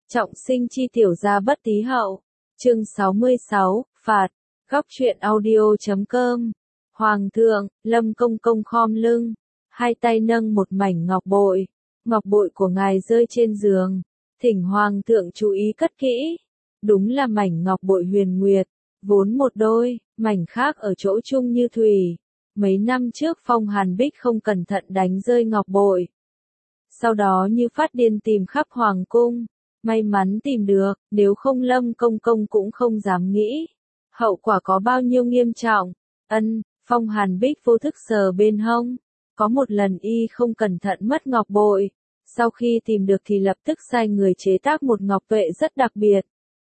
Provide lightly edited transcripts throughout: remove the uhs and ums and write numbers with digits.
Trọng sinh chi tiểu gia bất tí hậu. Chương 66, phạt. Góc truyện audio.com. Hoàng thượng, Lâm công công khom lưng, hai tay nâng một mảnh ngọc bội. Ngọc bội của ngài rơi trên giường, thỉnh hoàng thượng chú ý cất kỹ. Đúng là mảnh ngọc bội huyền nguyệt, vốn một đôi, mảnh khác ở chỗ Trung Như Thủy. Mấy năm trước Phong Hàn Bích không cẩn thận đánh rơi ngọc bội. Sau đó như phát điên tìm khắp hoàng cung, may mắn tìm được, nếu không Lâm công công cũng không dám nghĩ. Hậu quả có bao nhiêu nghiêm trọng. Phong Hàn Bích vô thức sờ bên hông. Có một lần y không cẩn thận mất ngọc bội. Sau khi tìm được thì lập tức sai người chế tác một ngọc tuệ rất đặc biệt.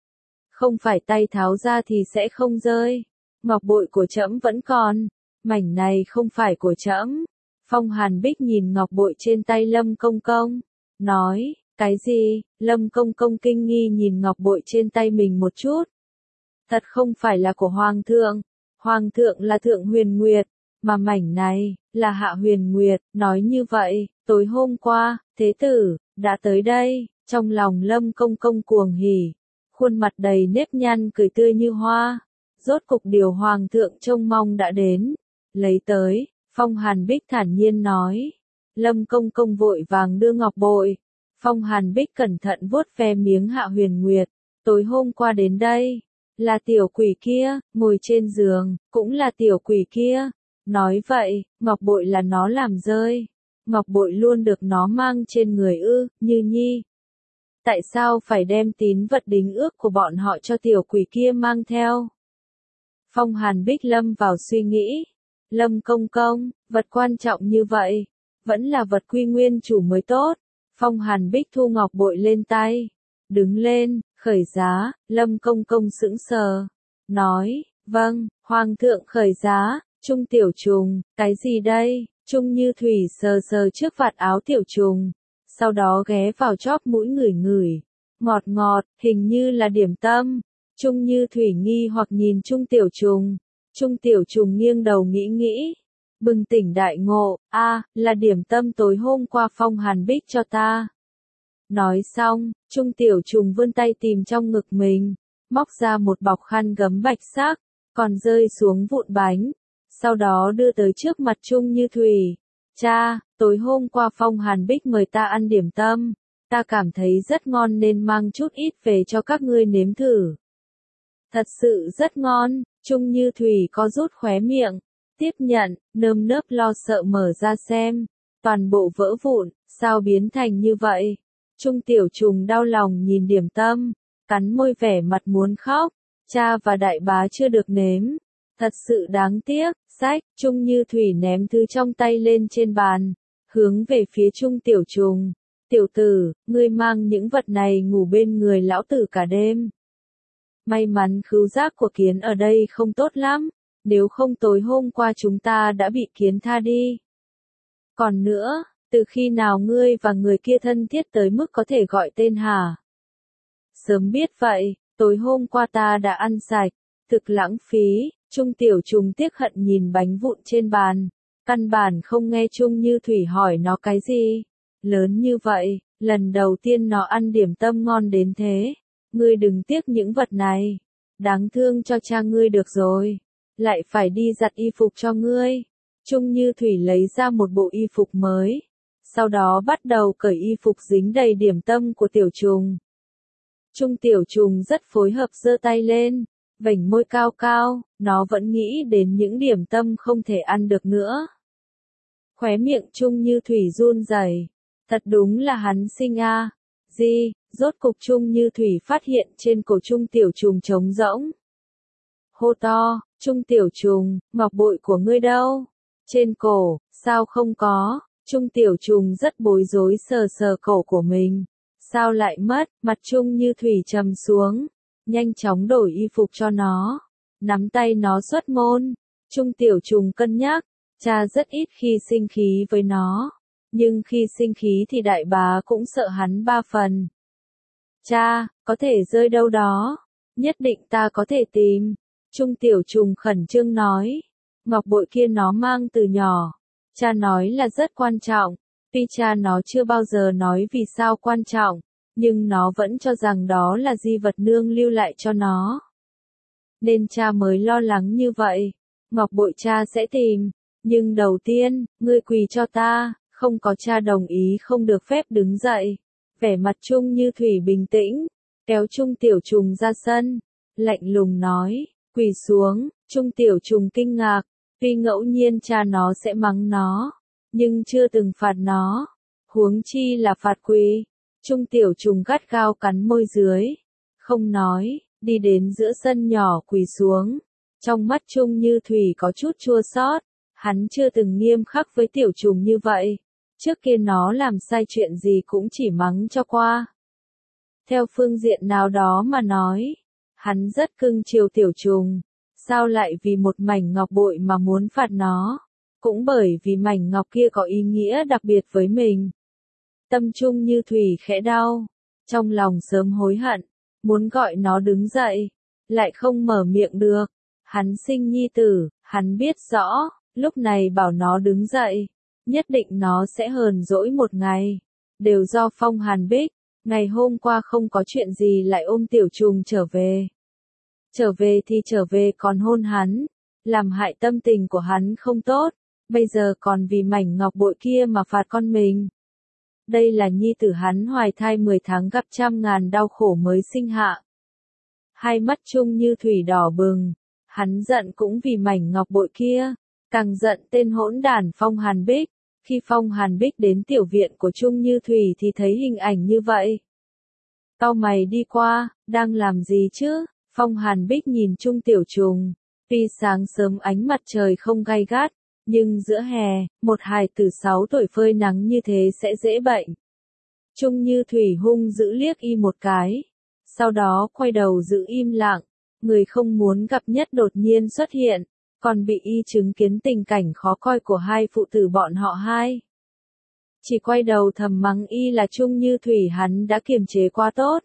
Không phải tay tháo ra thì sẽ không rơi. Ngọc bội của trẫm vẫn còn. Mảnh này không phải của trẫm. Phong Hàn Bích nhìn ngọc bội trên tay Lâm công công, nói, cái gì? Lâm công công kinh nghi nhìn ngọc bội trên tay mình một chút. Thật không phải là của hoàng thượng. Hoàng thượng là Thượng Huyền Nguyệt, mà mảnh này là Hạ Huyền Nguyệt. Nói như vậy, tối hôm qua, thế tử đã tới đây. Trong lòng Lâm công công cuồng hỉ, khuôn mặt đầy nếp nhăn cười tươi như hoa. Rốt cục điều hoàng thượng trông mong đã đến. Lấy tới, Phong Hàn Bích thản nhiên nói. Lâm công công vội vàng đưa ngọc bội. Phong Hàn Bích cẩn thận vuốt ve miếng Hạ Huyền Nguyệt. Tối hôm qua đến đây, là tiểu quỷ kia, ngồi trên giường, cũng là tiểu quỷ kia. Nói vậy, ngọc bội là nó làm rơi. Ngọc bội luôn được nó mang trên người ư, Như Nhi. Tại sao phải đem tín vật đính ước của bọn họ cho tiểu quỷ kia mang theo? Phong Hàn Bích lâm vào suy nghĩ. Lâm công công, vật quan trọng như vậy, vẫn là vật quy nguyên chủ mới tốt. Phong Hàn Bích thu ngọc bội lên tay, đứng lên, khởi giá. Lâm công công sững sờ, nói, vâng, hoàng thượng khởi giá. Trung tiểu trùng, cái gì đây? Trung Như Thủy sờ sờ trước vạt áo tiểu trùng, sau đó ghé vào chóp mũi ngửi ngửi, ngọt ngọt, hình như là điểm tâm. Trung Như Thủy nghi hoặc nhìn Trung tiểu trùng. Trung tiểu trùng nghiêng đầu nghĩ, bừng tỉnh đại ngộ, là điểm tâm tối hôm qua Phong Hàn Bích cho ta. Nói xong, Trung tiểu trùng vươn tay tìm trong ngực mình, móc ra một bọc khăn gấm bạch sắc, còn rơi xuống vụn bánh, sau đó đưa tới trước mặt Trung Như Thủy. Cha, tối hôm qua Phong Hàn Bích mời ta ăn điểm tâm, ta cảm thấy rất ngon nên mang chút ít về cho các ngươi nếm thử. Thật sự rất ngon. Trung Như Thủy có rút khóe miệng, tiếp nhận, nơm nớp lo sợ mở ra xem, toàn bộ vỡ vụn, sao biến thành như vậy? Trung tiểu trùng đau lòng nhìn điểm tâm, cắn môi vẻ mặt muốn khóc, cha và đại bá chưa được nếm, thật sự đáng tiếc. Sách, Trung Như Thủy ném thứ trong tay lên trên bàn, hướng về phía Trung tiểu trùng, tiểu tử, ngươi mang những vật này ngủ bên người lão tử cả đêm. May mắn khứu giác của kiến ở đây không tốt lắm, nếu không tối hôm qua chúng ta đã bị kiến tha đi. Còn nữa, từ khi nào ngươi và người kia thân thiết tới mức có thể gọi tên hả? Sớm biết vậy, tối hôm qua ta đã ăn sạch, thực lãng phí. Trung tiểu trùng tiếc hận nhìn bánh vụn trên bàn, căn bản không nghe Trung Như Thủy hỏi nó cái gì. Lớn như vậy, lần đầu tiên nó ăn điểm tâm ngon đến thế. Ngươi đừng tiếc những vật này, đáng thương cho cha ngươi được rồi, lại phải đi giặt y phục cho ngươi. Trung Như Thủy lấy ra một bộ y phục mới, sau đó bắt đầu cởi y phục dính đầy điểm tâm của tiểu trùng. Trung tiểu trùng rất phối hợp giơ tay lên, vểnh môi cao cao, nó vẫn nghĩ đến những điểm tâm không thể ăn được nữa. Khóe miệng Trung Như Thủy run rẩy, thật đúng là hắn sinh Rốt cục Trung Như Thủy phát hiện trên cổ Trung tiểu trùng trống rỗng. Hô to, Trung tiểu trùng, ngọc bội của ngươi đâu? Trên cổ, sao không có? Trung tiểu trùng rất bối rối sờ sờ cổ của mình. Sao lại mất? Mặt Trung Như Thủy trầm xuống, nhanh chóng đổi y phục cho nó, nắm tay nó xuất môn. Trung tiểu trùng cân nhắc, cha rất ít khi sinh khí với nó, nhưng khi sinh khí thì đại bá cũng sợ hắn 3 phần. Cha, có thể rơi đâu đó, nhất định ta có thể tìm. Trung tiểu trùng khẩn trương nói, ngọc bội kia nó mang từ nhỏ, cha nói là rất quan trọng, tuy cha nó chưa bao giờ nói vì sao quan trọng, nhưng nó vẫn cho rằng đó là di vật nương lưu lại cho nó. Nên cha mới lo lắng như vậy. Ngọc bội cha sẽ tìm, nhưng đầu tiên, ngươi quỳ cho ta, không có cha đồng ý không được phép đứng dậy. Vẻ mặt Trung Như Thủy bình tĩnh, kéo Trung Tiểu Trùng ra sân, lạnh lùng nói, quỳ xuống. Trung Tiểu Trùng kinh ngạc, tuy ngẫu nhiên cha nó sẽ mắng nó, nhưng chưa từng phạt nó, huống chi là phạt quỳ. Trung Tiểu Trùng gắt gao cắn môi dưới, không nói, đi đến giữa sân nhỏ quỳ xuống. Trong mắt Trung Như Thủy có chút chua xót, hắn chưa từng nghiêm khắc với Tiểu Trùng như vậy. Trước kia nó làm sai chuyện gì cũng chỉ mắng cho qua. Theo phương diện nào đó mà nói, hắn rất cưng chiều Tiểu Trùng, sao lại vì một mảnh ngọc bội mà muốn phạt nó, cũng bởi vì mảnh ngọc kia có ý nghĩa đặc biệt với mình. Tâm Trung Như Thủy khẽ đau, trong lòng sớm hối hận, muốn gọi nó đứng dậy, lại không mở miệng được. Hắn sinh nhi tử, hắn biết rõ, lúc này bảo nó đứng dậy, nhất định nó sẽ hờn dỗi một ngày. Đều do Phong Hàn Bích, ngày hôm qua không có chuyện gì lại ôm Tiểu Trùng trở về. Trở về thì trở về còn hôn hắn, làm hại tâm tình của hắn không tốt, bây giờ còn vì mảnh ngọc bội kia mà phạt con mình. Đây là nhi tử hắn hoài thai 10 tháng gặp trăm ngàn đau khổ mới sinh hạ. Hai mắt Trung Như Thủy đỏ bừng, hắn giận cũng vì mảnh ngọc bội kia, càng giận tên hỗn đản Phong Hàn Bích. Khi Phong Hàn Bích đến tiểu viện của Trung Như Thủy thì thấy hình ảnh như vậy. Cau mày đi qua, đang làm gì chứ? Phong Hàn Bích nhìn Trung Tiểu Trùng, tuy sáng sớm ánh mặt trời không gay gắt, nhưng giữa hè, một hài tử 6 tuổi phơi nắng như thế sẽ dễ bệnh. Trung Như Thủy hung dữ liếc y một cái, sau đó quay đầu giữ im lặng, người không muốn gặp nhất đột nhiên xuất hiện, còn bị y chứng kiến tình cảnh khó coi của hai phụ tử bọn họ hai. Chỉ quay đầu thầm mắng y là Trung Như Thủy hắn đã kiềm chế quá tốt.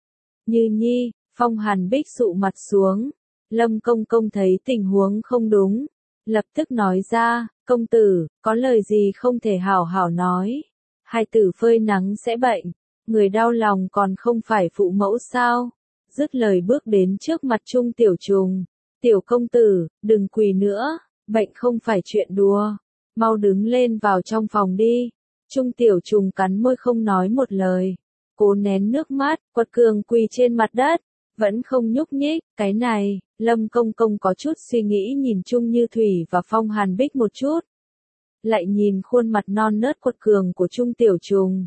Như Nhi, Phong Hàn Bích sụ mặt xuống, Lâm Công Công thấy tình huống không đúng, lập tức nói ra, công tử, có lời gì không thể hảo hảo nói. Hai tử phơi nắng sẽ bệnh, người đau lòng còn không phải phụ mẫu sao. Dứt lời bước đến trước mặt Trung Tiểu Trùng, tiểu công tử, đừng quỳ nữa, bệnh không phải chuyện đùa, mau đứng lên vào trong phòng đi. Trung Tiểu Trùng cắn môi không nói một lời, cố nén nước mắt, quật cường quỳ trên mặt đất, vẫn không nhúc nhích. Cái này, Lâm Công Công có chút suy nghĩ nhìn Trung Như Thủy và Phong Hàn Bích một chút, lại nhìn khuôn mặt non nớt quật cường của Trung Tiểu Trùng.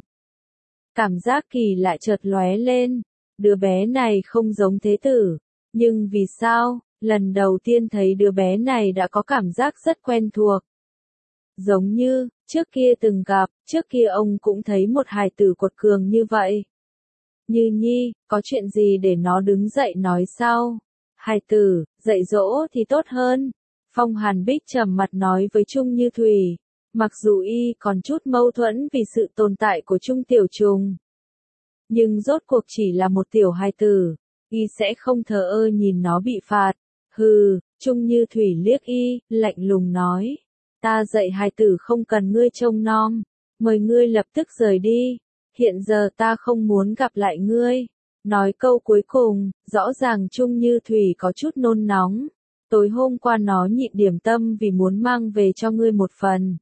Cảm giác kỳ lạ chợt lóe lên, đứa bé này không giống thế tử, nhưng vì sao, lần đầu tiên thấy đứa bé này đã có cảm giác rất quen thuộc. Giống như, trước kia từng gặp, trước kia ông cũng thấy một hài tử quật cường như vậy. Như Nhi, có chuyện gì để nó đứng dậy nói sau? Hài tử, dạy dỗ thì tốt hơn. Phong Hàn Bích trầm mặt nói với Trung Như Thủy, mặc dù y còn chút mâu thuẫn vì sự tồn tại của Trung Tiểu Trùng, nhưng rốt cuộc chỉ là một tiểu hài tử, y sẽ không thờ ơ nhìn nó bị phạt. Hừ, Trung Như Thủy liếc y, lạnh lùng nói, ta dạy hài tử không cần ngươi trông nom, mời ngươi lập tức rời đi, hiện giờ ta không muốn gặp lại ngươi. Nói câu cuối cùng, rõ ràng Trung Như Thủy có chút nôn nóng, tối hôm qua nó nhịn điểm tâm vì muốn mang về cho ngươi một phần.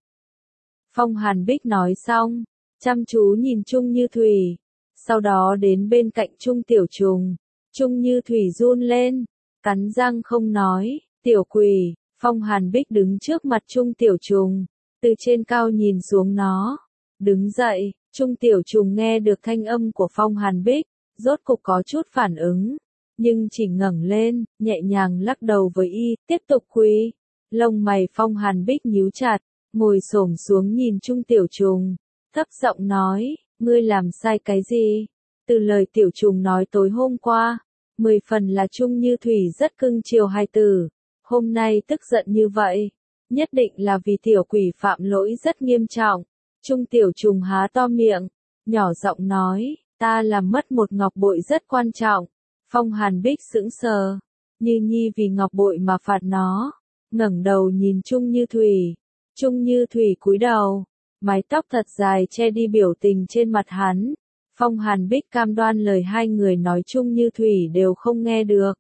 Phong Hàn Bích nói xong, chăm chú nhìn Trung Như Thủy, sau đó đến bên cạnh Trung Tiểu Trùng. Trung Như Thủy run lên, cắn răng không nói, tiểu quỷ. Phong Hàn Bích đứng trước mặt Trung Tiểu Trùng, từ trên cao nhìn xuống nó, đứng dậy. Trung Tiểu Trùng nghe được thanh âm của Phong Hàn Bích, rốt cục có chút phản ứng, nhưng chỉ ngẩng lên, nhẹ nhàng lắc đầu với y, tiếp tục quỳ. Lông mày Phong Hàn Bích nhíu chặt, ngồi xổm xuống nhìn Trung Tiểu Trùng, thấp giọng nói, ngươi làm sai cái gì? Từ lời Tiểu Trùng nói tối hôm qua, 10 phần là Trung Như Thủy rất cưng chiều hài tử, hôm nay tức giận như vậy, nhất định là vì tiểu quỷ phạm lỗi rất nghiêm trọng. Trung Tiểu Trùng há to miệng, nhỏ giọng nói, ta làm mất một ngọc bội rất quan trọng. Phong Hàn Bích sững sờ, Như Nhi vì ngọc bội mà phạt nó, ngẩng đầu nhìn Trung Như Thủy. Trung Như Thủy cúi đầu, mái tóc thật dài che đi biểu tình trên mặt hắn. Phong Hàn Bích cam đoan lời hai người nói chung Như Thủy đều không nghe được.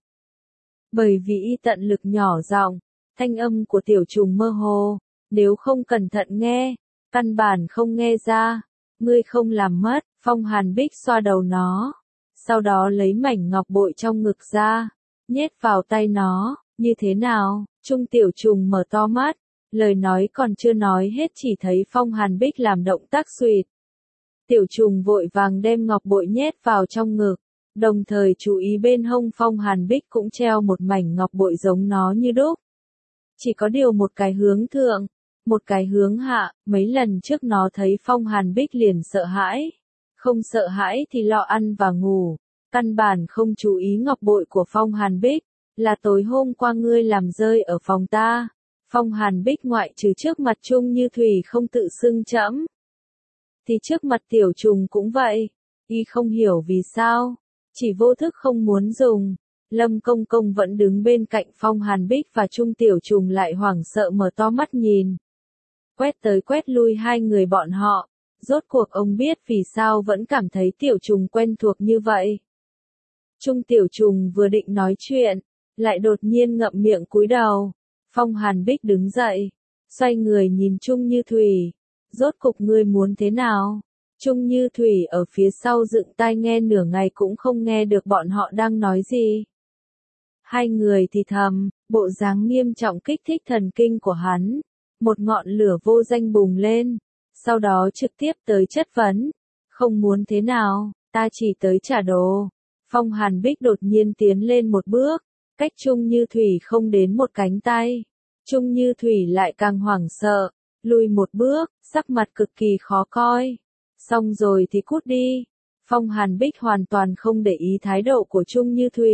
Bởi vì y tận lực nhỏ giọng, thanh âm của tiểu trùng mơ hồ, nếu không cẩn thận nghe, căn bản không nghe ra. Ngươi không làm mất, Phong Hàn Bích xoa đầu nó, sau đó lấy mảnh ngọc bội trong ngực ra, nhét vào tay nó, như thế nào? Trung tiểu trùng mở to mắt, lời nói còn chưa nói hết chỉ thấy Phong Hàn Bích làm động tác xuỵt. Tiểu trùng vội vàng đem ngọc bội nhét vào trong ngực, đồng thời chú ý bên hông Phong Hàn Bích cũng treo một mảnh ngọc bội giống nó như đúc. Chỉ có điều một cái hướng thượng, một cái hướng hạ, mấy lần trước nó thấy Phong Hàn Bích liền sợ hãi. Không sợ hãi thì lo ăn và ngủ, căn bản không chú ý ngọc bội của Phong Hàn Bích, là tối hôm qua ngươi làm rơi ở phòng ta. Phong Hàn Bích ngoại trừ trước mặt Trung Như Thủy không tự xưng trẫm, thì trước mặt tiểu trùng cũng vậy, y không hiểu vì sao, chỉ vô thức không muốn dùng. Lâm Công Công vẫn đứng bên cạnh Phong Hàn Bích và Trung tiểu trùng lại hoảng sợ mở to mắt nhìn. Quét tới quét lui hai người bọn họ, rốt cuộc ông biết vì sao vẫn cảm thấy tiểu trùng quen thuộc như vậy. Trung tiểu trùng vừa định nói chuyện, lại đột nhiên ngậm miệng cúi đầu. Phong Hàn Bích đứng dậy, xoay người nhìn Trung Như Thủy. Rốt cục ngươi muốn thế nào? Trung Như Thủy ở phía sau dựng tai nghe nửa ngày cũng không nghe được bọn họ đang nói gì. Hai người thì thầm, bộ dáng nghiêm trọng kích thích thần kinh của hắn. Một ngọn lửa vô danh bùng lên, sau đó trực tiếp tới chất vấn. Không muốn thế nào, ta chỉ tới trả đồ. Phong Hàn Bích đột nhiên tiến lên một bước, cách Trung Như Thủy không đến một cánh tay. Trung Như Thủy lại càng hoảng sợ, lùi một bước, sắc mặt cực kỳ khó coi. Xong rồi thì cút đi. Phong Hàn Bích hoàn toàn không để ý thái độ của Trung Như Thủy.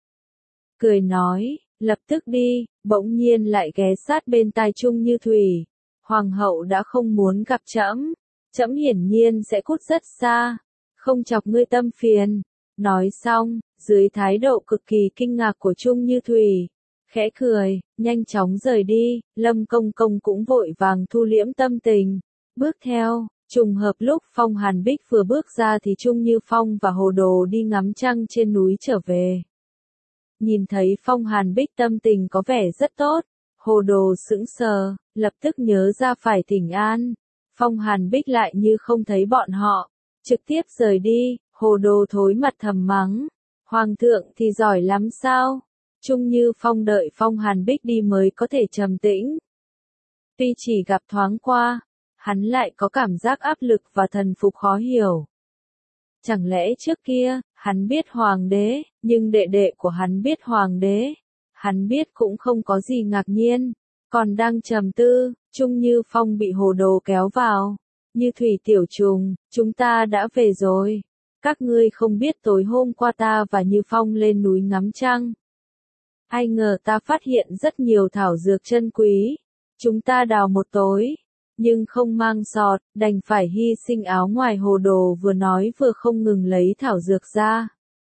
Cười nói, lập tức đi, bỗng nhiên lại ghé sát bên tai Trung Như Thủy. Hoàng hậu đã không muốn gặp trẫm, trẫm hiển nhiên sẽ cút rất xa, không chọc ngươi tâm phiền. Nói xong, dưới thái độ cực kỳ kinh ngạc của Trung Như Thủy, khẽ cười, nhanh chóng rời đi. Lâm Công Công cũng vội vàng thu liễm tâm tình. Bước theo, trùng hợp lúc Phong Hàn Bích vừa bước ra thì Trung Như Phong và Hồ Đồ đi ngắm trăng trên núi trở về. Nhìn thấy Phong Hàn Bích tâm tình có vẻ rất tốt, Hồ Đồ sững sờ, lập tức nhớ ra phải thỉnh an. Phong Hàn Bích lại như không thấy bọn họ, trực tiếp rời đi. Hồ Đồ thối mặt thầm mắng, Hoàng thượng thì giỏi lắm sao? Trung Như Phong đợi Phong Hàn Bích đi mới có thể trầm tĩnh. Tuy chỉ gặp thoáng qua, hắn lại có cảm giác áp lực và thần phục khó hiểu. Chẳng lẽ trước kia, hắn biết hoàng đế, nhưng đệ đệ của hắn biết hoàng đế. Hắn biết cũng không có gì ngạc nhiên, còn đang trầm tư, Trung Như Phong bị Hồ Đồ kéo vào. Như Thủy tiểu trùng, chúng ta đã về rồi. Các ngươi không biết tối hôm qua ta và Như Phong lên núi ngắm trăng. Ai ngờ ta phát hiện rất nhiều thảo dược chân quý. Chúng ta đào một tối, nhưng không mang sọt, đành phải hy sinh áo ngoài. Hồ Đồ vừa nói vừa không ngừng lấy thảo dược ra.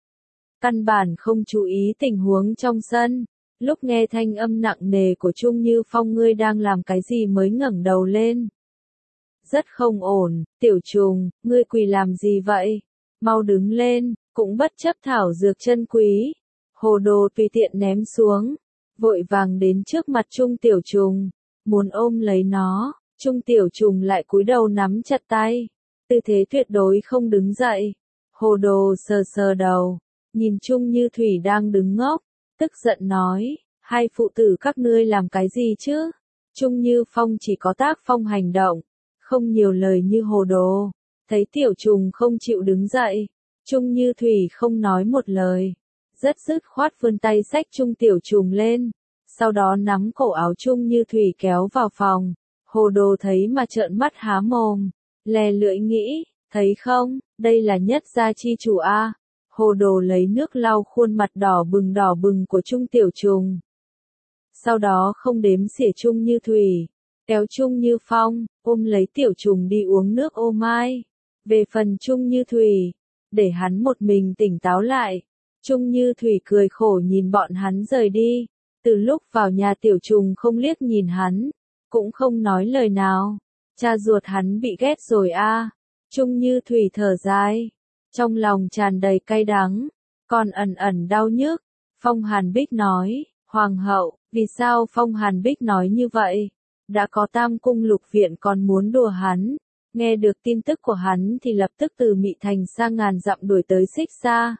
Căn bản không chú ý tình huống trong sân. Lúc nghe thanh âm nặng nề của Trung Như Phong ngươi đang làm cái gì mới ngẩng đầu lên. Rất không ổn, tiểu trùng, ngươi quỳ làm gì vậy? Mau đứng lên, cũng bất chấp thảo dược chân quý. Hồ Đồ tùy tiện ném xuống, vội vàng đến trước mặt Trung tiểu trùng, muốn ôm lấy nó. Trung tiểu trùng lại cúi đầu nắm chặt tay, tư thế tuyệt đối không đứng dậy. Hồ Đồ sờ sờ đầu, nhìn Trung Như Thủy đang đứng ngốc, tức giận nói, hai phụ tử các ngươi làm cái gì chứ? Trung Như Phong chỉ có tác phong hành động, không nhiều lời như Hồ Đồ. Thấy tiểu trùng không chịu đứng dậy, Trung Như Thủy không nói một lời, rất dứt khoát vươn tay xách Trung tiểu trùng lên, sau đó nắm cổ áo Trung Như Thủy kéo vào phòng. Hồ Đồ thấy mà trợn mắt há mồm, lè lưỡi nghĩ, thấy không, đây là nhất gia chi chủ a. Hồ Đồ lấy nước lau khuôn mặt đỏ bừng của Trung tiểu trùng. Sau đó không đếm xỉa Trung Như Thủy, kéo Trung Như Phong, ôm lấy tiểu trùng đi uống nước ô mai. Về phần Trung Như Thủy, để hắn một mình tỉnh táo lại. Trung Như Thủy cười khổ nhìn bọn hắn rời đi. Từ lúc vào nhà tiểu trùng không liếc nhìn hắn, cũng không nói lời nào. Cha ruột hắn bị ghét rồi a. Trung Như Thủy thở dài. trong lòng tràn đầy cay đắng, còn ẩn ẩn đau nhức. Phong Hàn Bích nói, Hoàng hậu, vì sao Phong Hàn Bích nói như vậy? Đã có Tam Cung Lục Viện còn muốn đùa hắn. Nghe được tin tức của hắn thì lập tức từ Mị Thành sang ngàn dặm đuổi tới Xích Sa.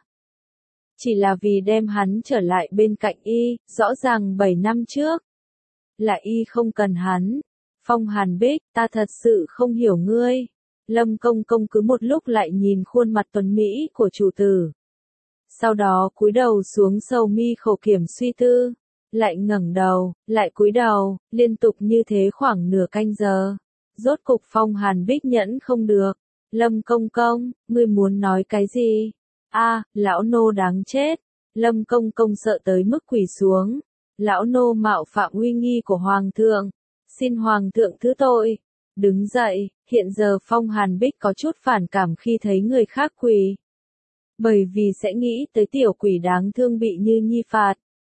Chỉ là vì đem hắn trở lại bên cạnh y, rõ ràng 7 năm trước. Là y không cần hắn. Phong Hàn Bích, ta thật sự không hiểu ngươi. Lâm Công Công cứ một lúc lại nhìn khuôn mặt tuấn mỹ của chủ tử. Sau đó cúi đầu xuống sầu mi khổ kiểm suy tư. Lại ngẩng đầu, lại cúi đầu, liên tục như thế khoảng nửa canh giờ. Rốt cục Phong Hàn Bích nhẫn không được. Lâm Công Công, ngươi muốn nói cái gì? Lão nô đáng chết. Lâm Công Công sợ tới mức quỳ xuống. Lão nô mạo phạm uy nghi của Hoàng thượng. Xin Hoàng thượng thứ tội. Đứng dậy, hiện giờ Phong Hàn Bích có chút phản cảm khi thấy người khác quỳ. Bởi vì sẽ nghĩ tới tiểu quỷ đáng thương bị Như Nhi phạt.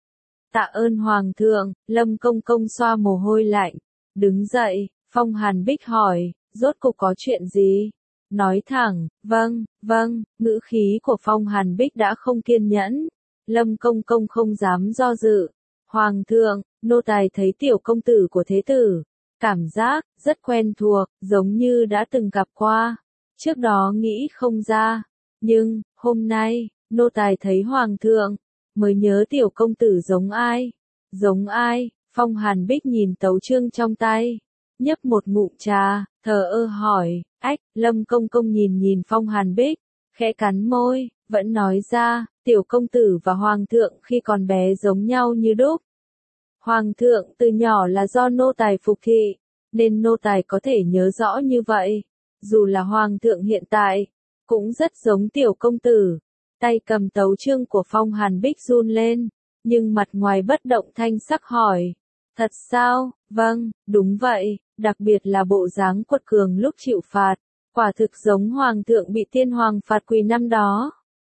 Tạ ơn Hoàng thượng, Lâm Công Công xoa mồ hôi lạnh. Đứng dậy, Phong Hàn Bích hỏi, rốt cục có chuyện gì? Nói thẳng, vâng, ngữ khí của Phong Hàn Bích đã không kiên nhẫn. Lâm Công Công không dám do dự. Hoàng thượng, nô tài thấy tiểu công tử của thế tử. Cảm giác, rất quen thuộc, giống như đã từng gặp qua. Trước đó nghĩ không ra. Nhưng, hôm nay, nô tài thấy Hoàng thượng. Mới nhớ tiểu công tử giống ai? Giống ai? Phong Hàn Bích nhìn tấu chương trong tay. Nhấp một ngụm trà, thờ ơ hỏi, Lâm Công Công nhìn Phong Hàn Bích, khẽ cắn môi, vẫn nói ra, tiểu công tử và Hoàng thượng khi còn bé giống nhau như đúc. Hoàng thượng từ nhỏ là do nô tài phục thị, nên nô tài có thể nhớ rõ như vậy. Dù là Hoàng thượng hiện tại, cũng rất giống tiểu công tử. Tay cầm tấu chương của Phong Hàn Bích run lên, nhưng mặt ngoài bất động thanh sắc hỏi. Thật sao? Vâng, đúng vậy, đặc biệt là bộ dáng quật cường lúc chịu phạt, quả thực giống Hoàng thượng bị tiên hoàng phạt quỳ năm đó.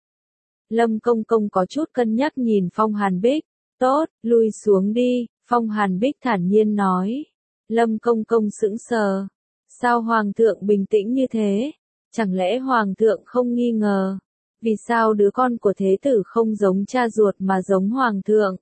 Lâm Công Công có chút cân nhắc nhìn Phong Hàn Bích. Tốt, lui xuống đi, Phong Hàn Bích thản nhiên nói. Lâm Công Công sững sờ. Sao Hoàng thượng bình tĩnh như thế? Chẳng lẽ Hoàng thượng không nghi ngờ? Vì sao đứa con của thế tử không giống cha ruột mà giống Hoàng thượng?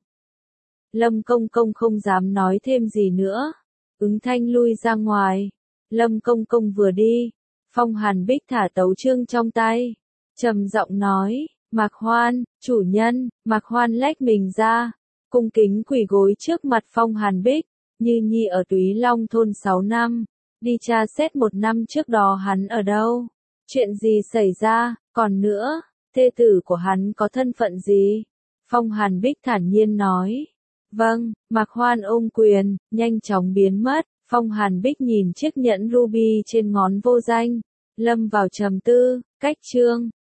Lâm Công Công không dám nói thêm gì nữa. Ứng thanh lui ra ngoài. Lâm Công Công vừa đi. Phong Hàn Bích thả tấu chương trong tay. Trầm giọng nói, Mạc Hoan, chủ nhân. Mạc Hoan lách mình ra. Cung kính quỳ gối trước mặt Phong Hàn Bích. Như Nhi ở Túy Long thôn 6 năm. Đi tra xét 1 năm trước đó hắn ở đâu? Chuyện gì xảy ra? Còn nữa, thê tử của hắn có thân phận gì? Phong Hàn Bích thản nhiên nói. Vâng, Mạc Hoan ôm quyền, nhanh chóng biến mất. Phong Hàn Bích nhìn chiếc nhẫn ruby trên ngón vô danh. Lâm vào trầm tư, cách chương.